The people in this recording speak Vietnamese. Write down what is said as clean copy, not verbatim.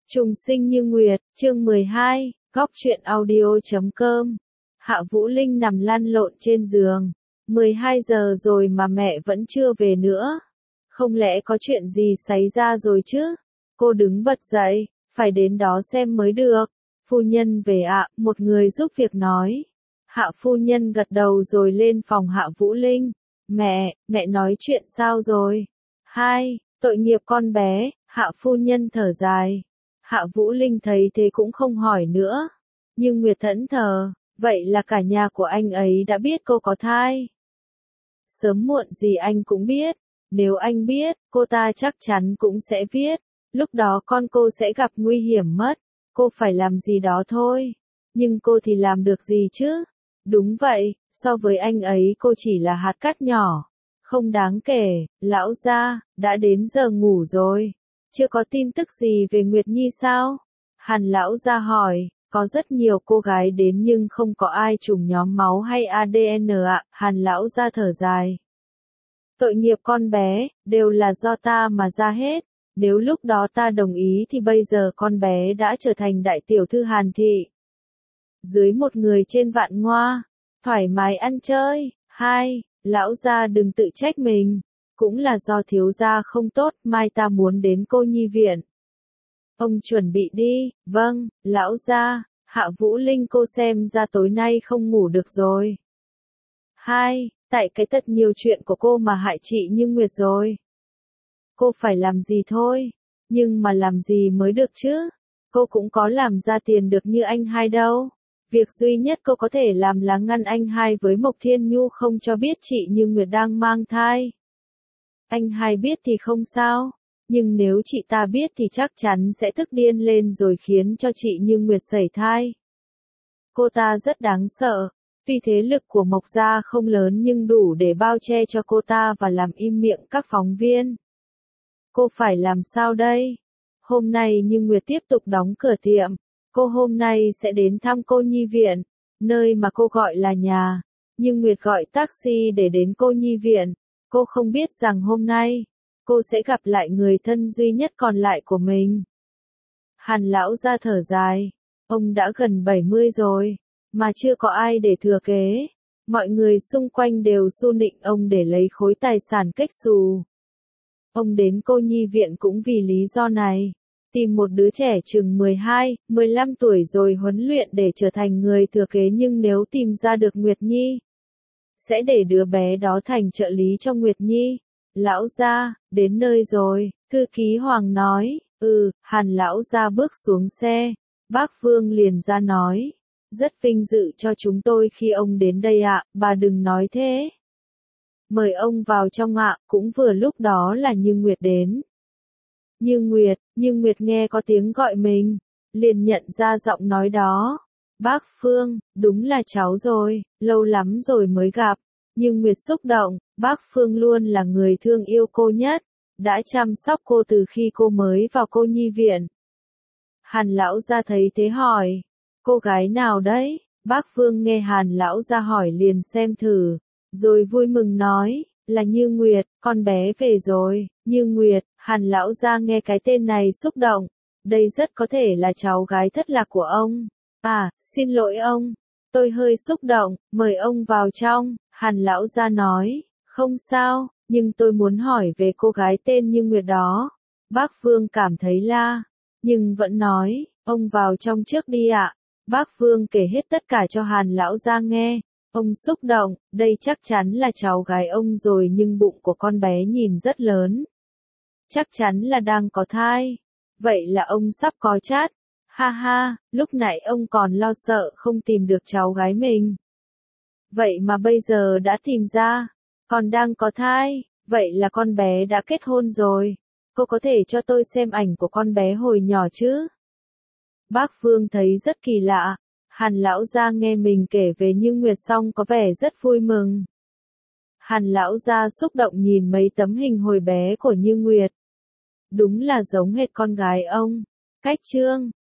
Trùng sinh như nguyệt, chương 12, góc truyện audio.com. Hạ Vũ Linh nằm lăn lộn trên giường. 12 giờ rồi mà mẹ vẫn chưa về nữa. Không lẽ có chuyện gì xảy ra rồi chứ? Cô đứng bật dậy, phải đến đó xem mới được. Phu nhân về ạ, một người giúp việc nói. Hạ phu nhân gật đầu rồi lên phòng Hạ Vũ Linh. Mẹ nói chuyện sao rồi? Tội nghiệp con bé, Hạ phu nhân thở dài. Hạ Vũ Linh thấy thế cũng không hỏi nữa. Nhưng Nguyệt thẫn thờ, vậy là cả nhà của anh ấy đã biết cô có thai. Sớm muộn gì anh cũng biết, nếu anh biết, cô ta chắc chắn cũng sẽ viết. Lúc đó con cô sẽ gặp nguy hiểm mất, cô phải làm gì đó thôi. Nhưng cô thì làm được gì chứ? Đúng vậy, so với anh ấy cô chỉ là hạt cát nhỏ. Không đáng kể, lão gia, đã đến giờ ngủ rồi. Chưa có tin tức gì về Nguyệt Nhi sao? Hàn lão gia hỏi, có rất nhiều cô gái đến nhưng không có ai trùng nhóm máu hay ADN ạ. Hàn lão gia thở dài. Tội nghiệp con bé, đều là do ta mà ra hết. Nếu lúc đó ta đồng ý thì bây giờ con bé đã trở thành đại tiểu thư Hàn thị. Dưới một người trên vạn ngoa, thoải mái ăn chơi. Lão gia đừng tự trách mình. Cũng là do thiếu gia không tốt, mai ta muốn đến cô nhi viện. Ông chuẩn bị đi, vâng, lão gia. Hạ Vũ Linh cô xem ra tối nay không ngủ được rồi. Tại cái thật nhiều chuyện của cô mà hại chị Như Nguyệt rồi. Cô phải làm gì thôi, nhưng mà làm gì mới được chứ? Cô cũng có làm ra tiền được như anh hai đâu. Việc duy nhất cô có thể làm là ngăn anh hai với Mộc Thiên Nhu không cho biết chị Như Nguyệt đang mang thai. Anh hai biết thì không sao, nhưng nếu chị ta biết thì chắc chắn sẽ tức điên lên rồi khiến cho chị Như Nguyệt sẩy thai. Cô ta rất đáng sợ, tuy thế lực của Mộc gia không lớn nhưng đủ để bao che cho cô ta và làm im miệng các phóng viên. Cô phải làm sao đây? Hôm nay Như Nguyệt tiếp tục đóng cửa tiệm, cô hôm nay sẽ đến thăm cô nhi viện, nơi mà cô gọi là nhà. Như Nguyệt gọi taxi để đến cô nhi viện. Cô không biết rằng hôm nay, cô sẽ gặp lại người thân duy nhất còn lại của mình. Hàn lão gia thở dài, ông đã gần 70 rồi, mà chưa có ai để thừa kế. Mọi người xung quanh đều xu nịnh ông để lấy khối tài sản kết xù. Ông đến cô nhi viện cũng vì lý do này. Tìm một đứa trẻ chừng 12, 15 tuổi rồi huấn luyện để trở thành người thừa kế, nhưng nếu tìm ra được Nguyệt Nhi, sẽ để đứa bé đó thành trợ lý cho Nguyệt Nhi. Lão gia, đến nơi rồi, thư ký Hoàng nói. Hàn lão gia bước xuống xe. Bác Vương liền ra nói. Rất vinh dự cho chúng tôi khi ông đến đây ạ, bà đừng nói thế. Mời ông vào trong ạ. Cũng vừa lúc đó là Như Nguyệt đến. Như Nguyệt nghe có tiếng gọi mình, liền nhận ra giọng nói đó. Bác Phương, đúng là cháu rồi, lâu lắm rồi mới gặp. Như Nguyệt xúc động, bác Phương luôn là người thương yêu cô nhất, đã chăm sóc cô từ khi cô mới vào cô nhi viện. Hàn lão gia thấy thế hỏi, cô gái nào đấy? Bác Phương nghe Hàn lão gia hỏi liền xem thử, rồi vui mừng nói, là Như Nguyệt, con bé về rồi. Như Nguyệt, Hàn lão gia nghe cái tên này xúc động, đây rất có thể là cháu gái thất lạc của ông. Xin lỗi ông, tôi hơi xúc động, mời ông vào trong. Hàn lão gia nói, không sao, nhưng tôi muốn hỏi về cô gái tên Như Nguyệt đó. Bác Vương cảm thấy nhưng vẫn nói, ông vào trong trước đi ạ. Bác Vương kể hết tất cả cho Hàn lão gia nghe. Ông xúc động, đây chắc chắn là cháu gái ông rồi, nhưng bụng của con bé nhìn rất lớn. Chắc chắn là đang có thai. Vậy là ông sắp có chát. Lúc nãy ông còn lo sợ không tìm được cháu gái mình. Vậy mà bây giờ đã tìm ra, còn đang có thai, vậy là con bé đã kết hôn rồi. Cô có thể cho tôi xem ảnh của con bé hồi nhỏ chứ? Bác Vương thấy rất kỳ lạ. Hàn lão gia nghe mình kể về Như Nguyệt xong có vẻ rất vui mừng. Hàn lão gia xúc động nhìn mấy tấm hình hồi bé của Như Nguyệt. Đúng là giống hệt con gái ông. Cách chương